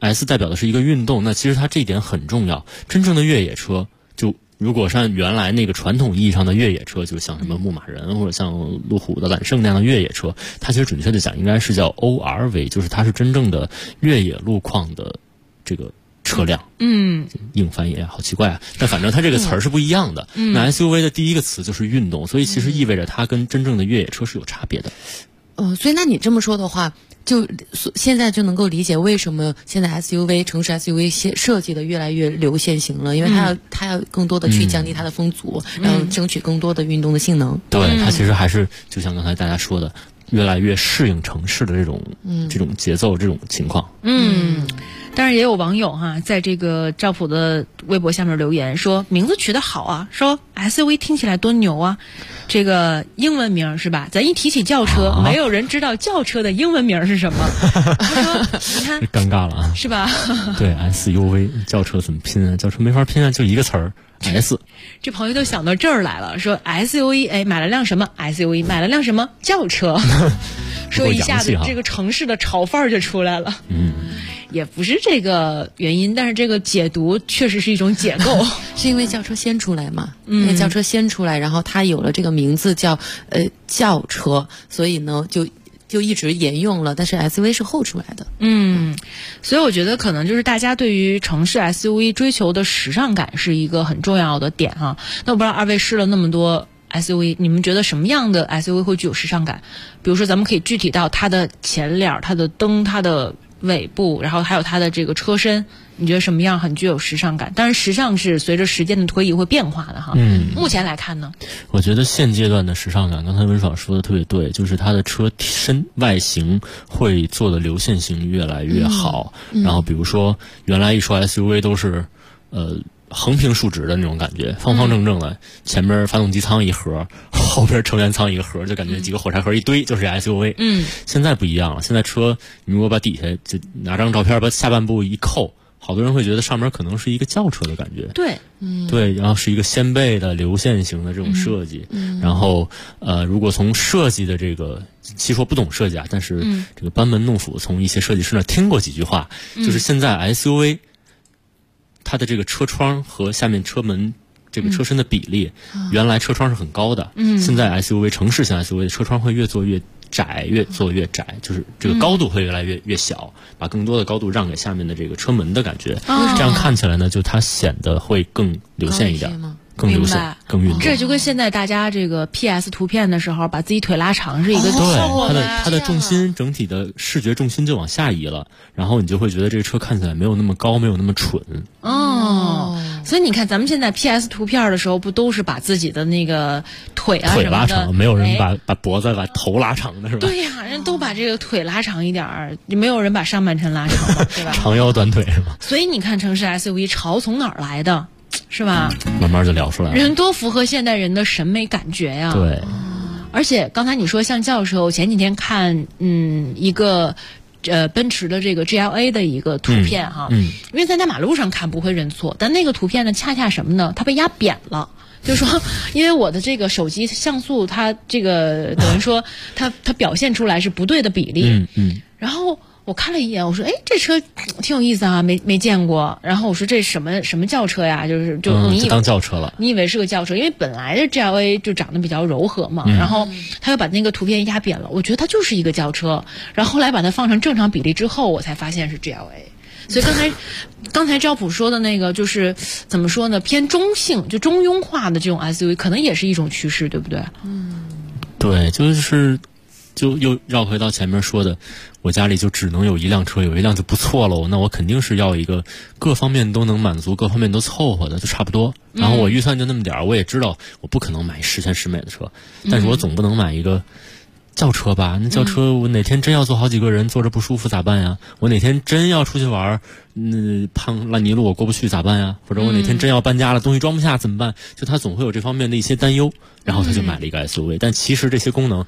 S 代表的是一个运动，那其实它这一点很重要。真正的越野车，就如果是按原来那个传统意义上的越野车，就像什么牧马人或者像路虎的揽胜那样的越野车，它其实准确的讲应该是叫 ORV， 就是它是真正的越野路况的这个车辆。硬翻译好奇怪啊，但反正它这个词儿是不一样的。那 SUV 的第一个词就是运动，所以其实意味着它跟真正的越野车是有差别的。 所以那你这么说的话，就现在就能够理解为什么现在 SUV 城市 SUV 设计的越来越流线型了，因为它要更多的去降低它的风阻，然后争取更多的运动的性能。 对，它其实还是就像刚才大家说的，越来越适应城市的这种节奏这种情况。 当然也有网友在这个赵普的微博下面留言说，名字取得好啊，说 SUV 听起来多牛啊，这个英文名是吧？咱一提起轿车，没有人知道轿车的英文名是什么。他说你看尴尬了啊， 是吧？ 对 SUV 轿车怎么拼啊？轿车没法拼啊，就一个词儿 S。 这朋友都想到这儿来了，说 SUV 买了辆什么 SUV 买了辆什么轿车。说一下子这个城市的潮范儿就出来了。也不是这个原因，但是这个解读确实是一种解构。 是因为轿车先出来嘛？因为轿车先出来，然后它有了这个名字叫轿车，所以呢就一直沿用了，但是 SUV 是后出来的。 所以我觉得可能就是大家对于城市 SUV 追求的时尚感是一个很重要的点哈。那我不知道二位试了那么多SUV， 你们觉得什么样的 SUV 会具有时尚感？比如说咱们可以具体到它的前脸、它的灯、它的尾部，然后还有它的这个车身，你觉得什么样很具有时尚感？当然时尚是随着时间的推移会变化的哈。目前来看呢， 我觉得现阶段的时尚感，刚才温爽说的特别对，就是它的车身外形会做的流线型越来越好。然后比如说原来一说 SUV 都是横平竖直的那种感觉，方方正正的，前边发动机舱一盒，后边成员舱一个盒，就感觉几个火柴盒一堆就是 SUV。现在不一样了，现在车你如果把底下就拿张照片把下半部一扣，好多人会觉得上面可能是一个轿车的感觉。对，然后是一个掀背的流线型的这种设计。然后如果从设计的这个，其实我不懂设计啊，但是这个班门弄斧，从一些设计师那听过几句话，就是现在 SUV它的这个车窗和下面车门这个车身的比例，原来车窗是很高的，现在 SUV 城市型 SUV 的车窗会越做越窄，越做越窄，就是这个高度会越来越小，把更多的高度让给下面的这个车门的感觉。这样看起来呢，就它显得会更流线一点。更流线，更运动。 这就跟现在大家这个 PS 图片的时候，把自己腿拉长是一个对，它的重心整体的视觉重心就往下移了，然后你就会觉得这个车看起来没有那么高，没有那么蠢。 所以你看咱们现在 PS 图片的时候，不都是把自己的那个腿啊腿拉长，没有人把脖子把头拉长的是吧？ 对呀，人都把这个腿拉长一点儿，没有人把上半身拉长的，对吧？ 长腰短腿是吧？ 所以你看城市 SUV 潮从哪儿来的？是吧？ 慢慢就聊出来了。 人多符合现代人的审美感觉呀。 对。 而且刚才你说像轿车，我前几天看一个奔驰的这个 GLA 的一个图片哈，因为咱在马路上看不会认错，但那个图片呢，恰恰什么呢？它被压扁了。就是说，因为我的这个手机像素，它这个等于说它表现出来是不对的比例。然后我看了一眼，我说：“哎，这车挺有意思啊，没见过。”然后我说：“这什么轿车呀？就你以为当轿车了？ 你以为是个轿车？因为本来的 GLA 就长得比较柔和嘛。然后他又把那个图片压扁了，我觉得它就是一个轿车。然后后来把它放成正常比例之后，我才发现是 GLA。所以刚才赵普说的那个就是怎么说呢？偏中性，就中庸化的这种 SUV， 可能也是一种趋势，对不对？ 对，就又绕回到前面说的，我家里就只能有一辆车，有一辆就不错了，那我肯定是要一个各方面都能满足，各方面都凑合的，就差不多。然后我预算就那么点儿，我也知道我不可能买十全十美的车，但是我总不能买一个轿车吧？那轿车我哪天真要坐好几个人，坐着不舒服咋办呀？我哪天真要出去玩，胖烂泥路我过不去咋办呀？或者我哪天真要搬家了，东西装不下怎么办？就他总会有这方面的一些担忧，然后他就买了一个 SUV。但其实这些功能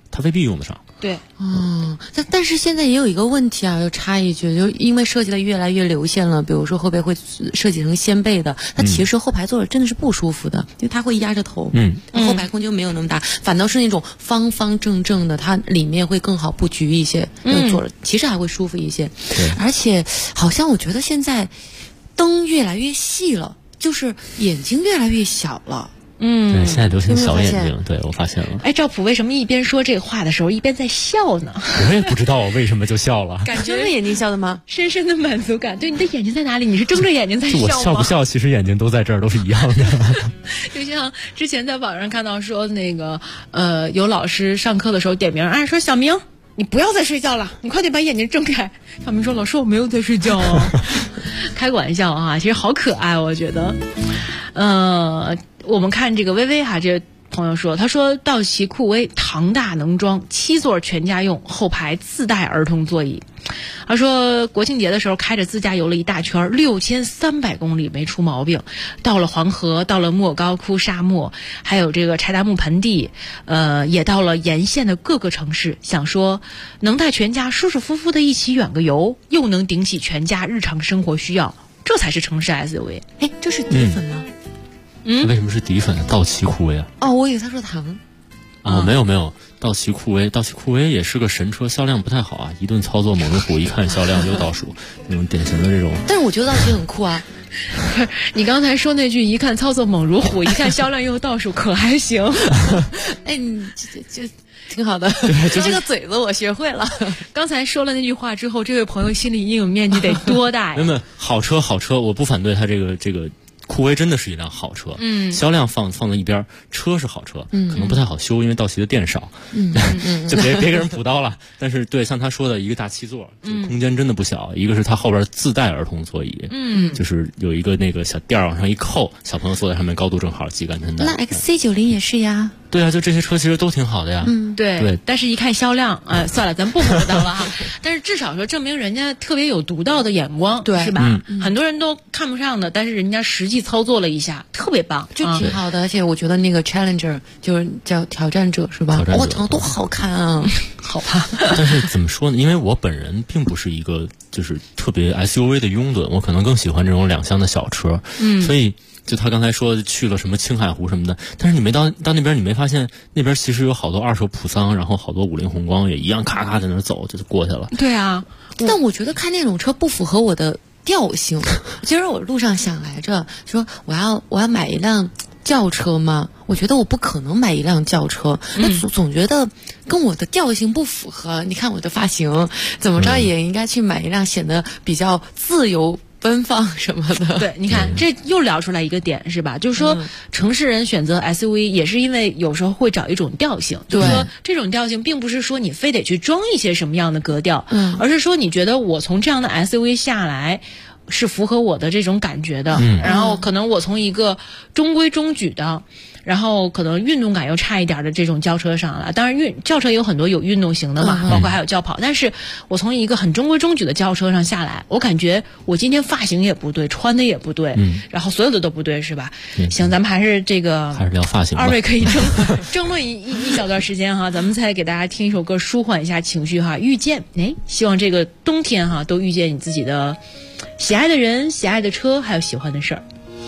它未必用得上。 对， 但是现在也有一个问题啊，要插一句，就因为设计的越来越流线了，比如说后背会设计成掀背的，它其实后排坐着真的是不舒服的，因为它会压着头，后排空间没有那么大，反倒是那种方方正正的，它里面会更好布局一些，坐着其实还会舒服一些。而且好像我觉得现在灯越来越细了，就是眼睛越来越小了。 对，现在流行小眼睛，对，我发现了。 哎，赵普为什么一边说这个话的时候一边在笑呢？ 我也不知道我为什么就笑了。 感觉眼睛笑的吗？ 深深的满足感。对，你的眼睛在哪里？你是睁着眼睛在笑吗？ 我笑不笑，其实眼睛都在这儿，都是一样的。 就像之前在网上看到说那个有老师上课的时候点名，说小明，你不要再睡觉了，你快点把眼睛睁开。小明说：“老师，我没有在睡觉啊。”开个玩笑啊，其实好可爱，我觉得。我们看这个微微哈，这朋友说，他说道奇酷威唐大能装，7座全家用，后排自带儿童座椅。他说国庆节的时候开着自驾游了一大圈，6300公里没出毛病，到了黄河，到了莫高窟沙漠，还有这个柴达木盆地，也到了沿线的各个城市。想说能带全家舒舒服服的一起远个游，又能顶起全家日常生活需要，这才是城市 SUV。 哎，这是底粉吗？ 为什么是底粉？道奇酷威啊？ 哦，我以为他说糖。 没有，道奇酷威也是个神车，销量不太好啊，一顿操作猛如虎，一看销量就倒数，那种典型的这种。 但是我觉得道奇很酷啊。 你刚才说那句一看操作猛如虎，一看销量又倒数，可还行？ 哎，你就挺好的，这个嘴子我学会了。 刚才说了那句话之后，这位朋友心理阴影面积得多大呀？ 没，好车，我不反对他这个。酷威真的是一辆好车，销量放在一边，车是好车，可能不太好修，因为道奇的店少，就别给人补刀了。但是对，像他说的一个大7座，空间真的不小。一个是他后边自带儿童座椅，就是有一个那个小垫往上一扣，小朋友坐在上面高度正好，系安全带。 那 XC90 也是呀。 对啊，就这些车其实都挺好的呀。 对。但是一看销量，算了，咱不补刀了哈。但是至少说证明人家特别有独到的眼光， 对， 是吧？很多人都看不上的，但是人家实际操作了一下，特别棒， 就挺好的。而且我觉得那个 Challenger 就是叫挑战者是吧？长得多好看啊， 好吧。 但是怎么说呢？因为我本人并不是一个就是特别 SUV 的拥趸，我可能更喜欢这种2厢的小车，所以。就他刚才说去了什么青海湖什么的，但是你没到那边，你没发现那边其实有好多二手普桑，然后好多50宏光也一样咔咔在那走就过去了。 对啊， 但我觉得开那种车不符合我的调性。今儿我路上想来着，说我要买一辆轿车吗？我觉得我不可能买一辆轿车，总觉得跟我的调性不符合。你看我的发型，怎么着也应该去买一辆显得比较自由奔放什么的。 对，你看这又聊出来一个点是吧？就是说城市人选择 SUV 也是因为有时候会找一种调性，就是说这种调性并不是说你非得去装一些什么样的格调，而是说你觉得我从这样的 SUV 下来是符合我的这种感觉的，然后可能我从一个中规中矩的，然后可能运动感又差一点的这种轿车上了。当然轿车有很多有运动型的嘛，包括还有轿跑，但是我从一个很中规中矩的轿车上下来，我感觉我今天发型也不对，穿的也不对，然后所有的都不对，是吧？行，咱们还是聊发型吧。 二位可以争论一小段时间哈，咱们再给大家听一首歌舒缓一下情绪哈。遇见，希望这个冬天哈都遇见你自己的喜爱的人、喜爱的车，还有喜欢的事儿。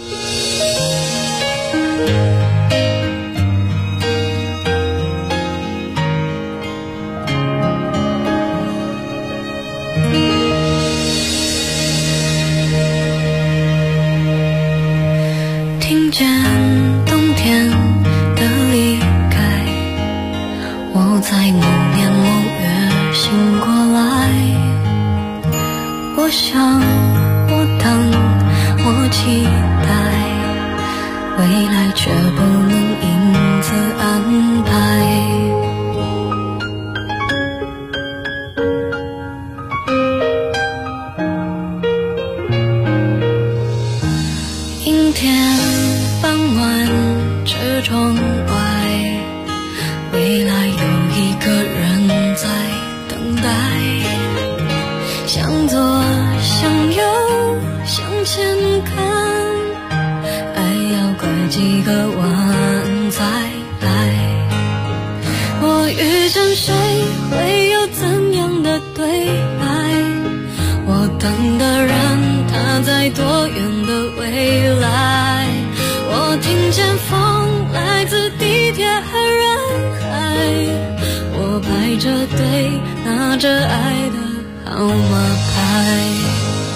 听见冬天的离开，我在某年某月醒过来。我想，我等，我期待，未来却不能因此安排。阴天傍晚，车窗外，未来有一个人在等待。向左向右向前看，爱要拐几个弯才来。我遇见在多远的未来？我听见风来自地铁和人海，我排着队拿着爱的号码牌。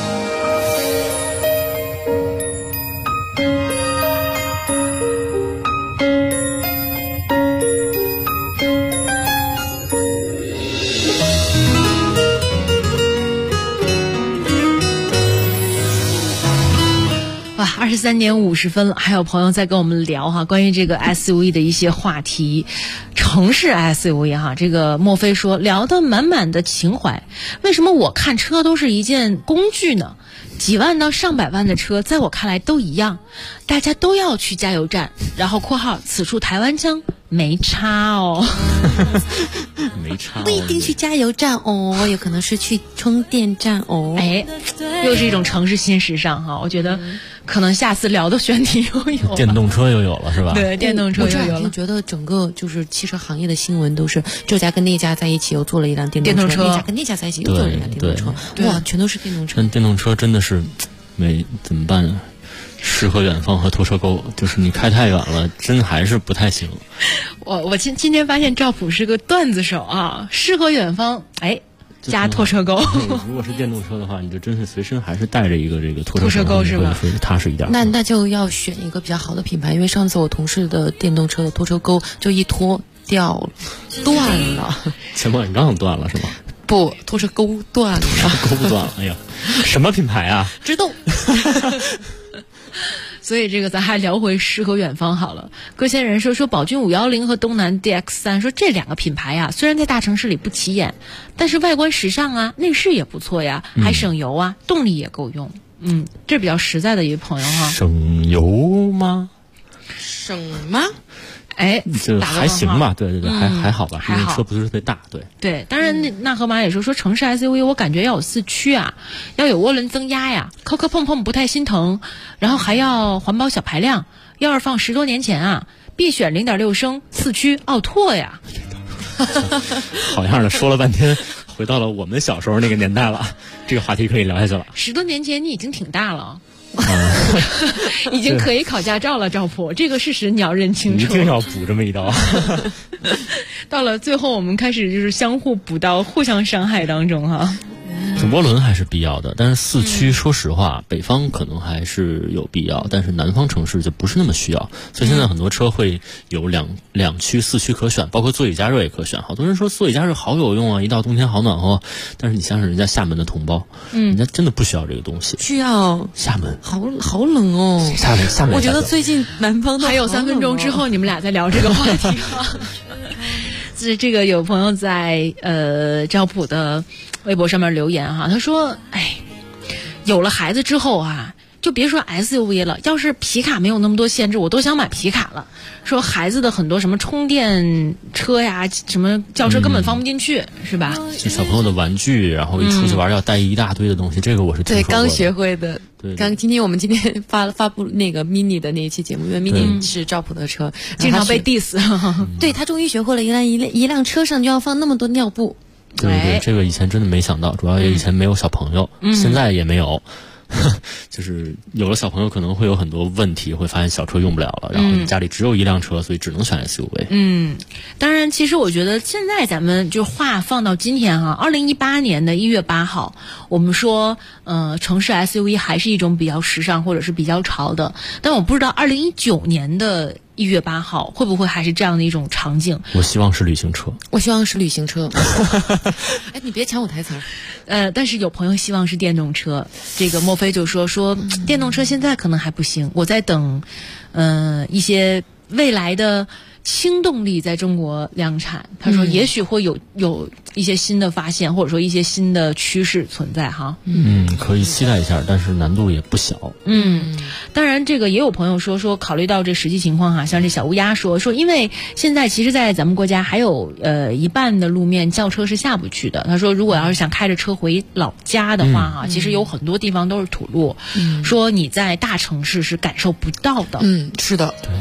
23点50分了，还有朋友在跟我们聊哈，关于这个 SUV 的一些话题，城市 SUV 哈，这个莫非说聊得满满的情怀，为什么我看车都是一件工具呢？几万到上百万的车，在我看来都一样，大家都要去加油站，然后括号此处台湾腔没差哦， 没差、哦， 不一定去加油站哦，有可能是去充电站哦。 哎，又是一种城市新时尚哈，我觉得可能下次聊的选题又有了， 电动车又有了是吧？ 对，电动车又有了。 我这两天觉得整个就是汽车行业的新闻都是这家跟那家在一起又做了一辆电动车，那家跟那家在一起又做了一辆电动车，哇，全都是电动车。 但电动车真的是没怎么办呢？诗和远方和拖车沟，就是你开太远了，真还是不太行。 我今天发现赵普是个段子手啊，诗和远方，哎，加拖车沟。 如果是电动车的话，你就真是随身还是带着一个这个拖车沟是吧？ 会踏实一点。 那就要选一个比较好的品牌，因为上次我同事的电动车的拖车沟就一拖掉了，断了。 前保险杠断了是吗？ 不，拖车沟断了。 沟断了，哎呀，什么品牌啊？ 知道。 所以这个咱还聊回诗和远方好了。歌仙人说宝骏510和东南 DX3， 说这两个品牌呀，虽然在大城市里不起眼，但是外观时尚啊，内饰也不错呀，还省油啊，动力也够用。这比较实在的一位朋友哈。 省油吗？ 省吗？ 哎， 这还行吧，对，还好吧， 还好， 车不是特别大， 对。当然，那河马也说城市 SUV， 我感觉要有4驱啊，要有涡轮增压呀，磕碰碰不太心疼，然后还要环保小排量。要是放10多年前啊，必选0.6升4驱奥拓呀。 好样的，说了半天，回到了我们小时候那个年代了。这个话题可以聊下去了。 10多年前你已经挺大了。已经可以考驾照了，赵普，这个事实你要认清楚。 一定要补这么一刀。 到了最后，我们开始就是相互补刀，互相伤害当中哈。 涡轮还是必要的，但是4驱说实话，北方可能还是有必要，但是南方城市就不是那么需要。所以现在很多车会有两驱、4驱可选，包括座椅加热也可选。好多人说座椅加热好有用啊，一到冬天好暖和。但是你想想人家厦门的同胞，人家真的不需要这个东西。 需要。厦门好冷哦。厦门。我觉得最近南方都还有3分钟之后，你们俩再聊这个话题啊。这个有朋友在赵普的微博上面留言哈，他说：“哎，有了孩子之后啊，就别说 SUV 了，要是皮卡没有那么多限制，我都想买皮卡了。说孩子的很多什么充电车呀，什么轿车根本放不进去，是吧？ 就小朋友的玩具，然后一出去玩要带一大堆的东西，这个我是听说过的。 对，刚学会的。 对， 我们今天发布那个 mini 的那一期节目，因为 mini 是赵普的车， 经常被 diss。 对，他终于学会了一辆车上就要放那么多尿布。 对，这个以前真的没想到，主要也以前没有小朋友，现在也没有。就是有了小朋友可能会有很多问题，会发现小车用不了了，然后你家里只有一辆车，所以只能选 SUV。 当然其实我觉得现在咱们就话放到今天哈，2018年的1月8号，我们说城市 SUV 还是一种比较时尚或者是比较潮的，但我不知道2019年的1月8号会不会还是这样的一种场景。 我希望是旅行车。 哎，你别抢我台词儿。但是有朋友希望是电动车，这个莫非就说电动车现在可能还不行，我在等一些未来的轻动力在中国量产。他说也许会有一些新的发现，或者说一些新的趋势存在哈。 可以期待一下，但是难度也不小。 当然这个也有朋友说考虑到这实际情况哈，像这小乌鸦说因为现在其实在咱们国家还有一半的路面轿车是下不去的。他说如果要是想开着车回老家的话哈，其实有很多地方都是土路，说你在大城市是感受不到的。 是的。 对。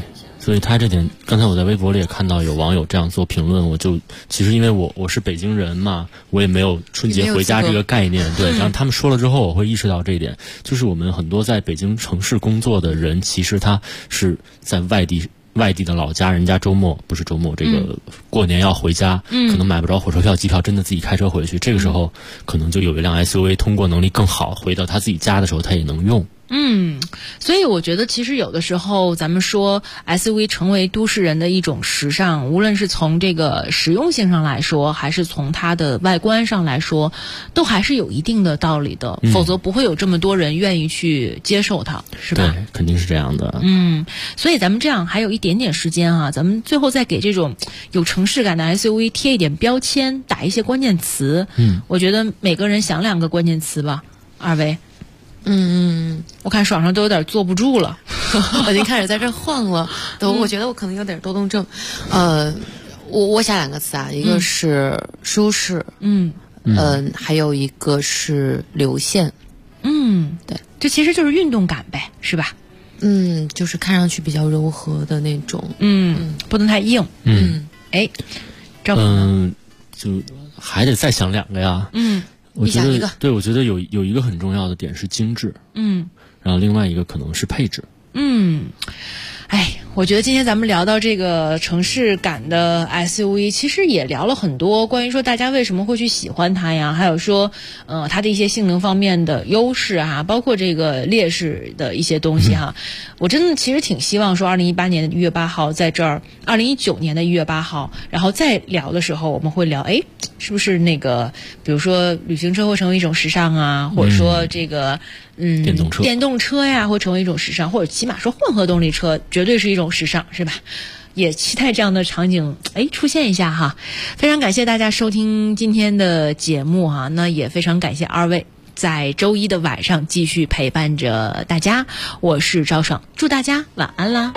所以他这点，刚才我在微博里也看到有网友这样做评论，我就其实因为我是北京人嘛，我也没有春节回家这个概念，对，然后他们说了之后，我会意识到这一点，就是我们很多在北京城市工作的人，其实他是在外地的老家，人家不是周末，这个过年要回家，可能买不着火车票、机票，真的自己开车回去。这个时候，可能就有一辆 SUV， 通过能力更好，回到他自己家的时候，他也能用。 所以我觉得其实有的时候咱们说 SUV 成为都市人的一种时尚，无论是从这个实用性上来说，还是从它的外观上来说，都还是有一定的道理的，否则不会有这么多人愿意去接受它，是吧？ 对，肯定是这样的。 所以咱们这样还有一点点时间啊，咱们最后再给这种有城市感的 SUV 贴一点标签，打一些关键词。我觉得每个人想2个关键词吧，二位。我看爽爽都有点坐不住了， 我已经开始在这晃了，我觉得我可能有点多动症。我想2个词啊，一个是舒适，还有一个是流线。对， 这其实就是运动感呗，是吧？ 就是看上去比较柔和的那种， 不能太硬。赵鹏， 就还得再想2个呀。我觉得对，我觉得有一个很重要的点是精致，然后另外一个可能是配置。 我觉得今天咱们聊到这个城市感的 SUV， 其实也聊了很多关于说大家为什么会去喜欢它呀，还有说它的一些性能方面的优势啊，包括这个劣势的一些东西哈。我真的其实挺希望说2018年的1月8号在这儿，2019年的1月8号，然后再聊的时候我们会聊，是不是那个比如说旅行车会成为一种时尚啊，或者说这个电动车呀会成为一种时尚，或者起码说混合动力车绝对是一种时尚，是吧？也期待这样的场景出现一下哈。非常感谢大家收听今天的节目哈，那也非常感谢二位在周一的晚上继续陪伴着大家。我是赵爽，祝大家晚安啦。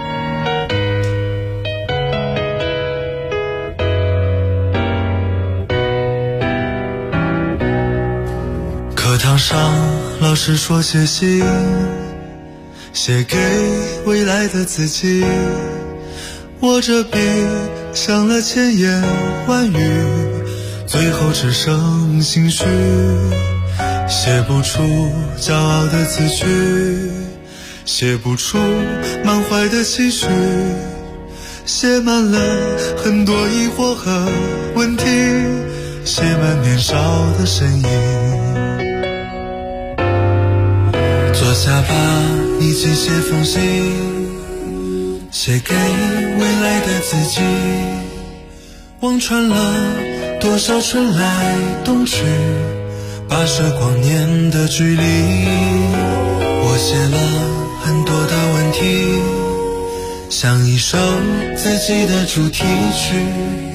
课堂上老师说写信，写给未来的自己，握着笔想了千言万语，最后只剩心虚，写不出骄傲的字句，写不出满怀的期许，写满了很多疑惑和问题，写满年少的身影。坐下吧，一起写封信，写给未来的自己，望穿了多少春来冬去，跋涉光年的距离。我写了很多的问题，像一首自己的主题曲。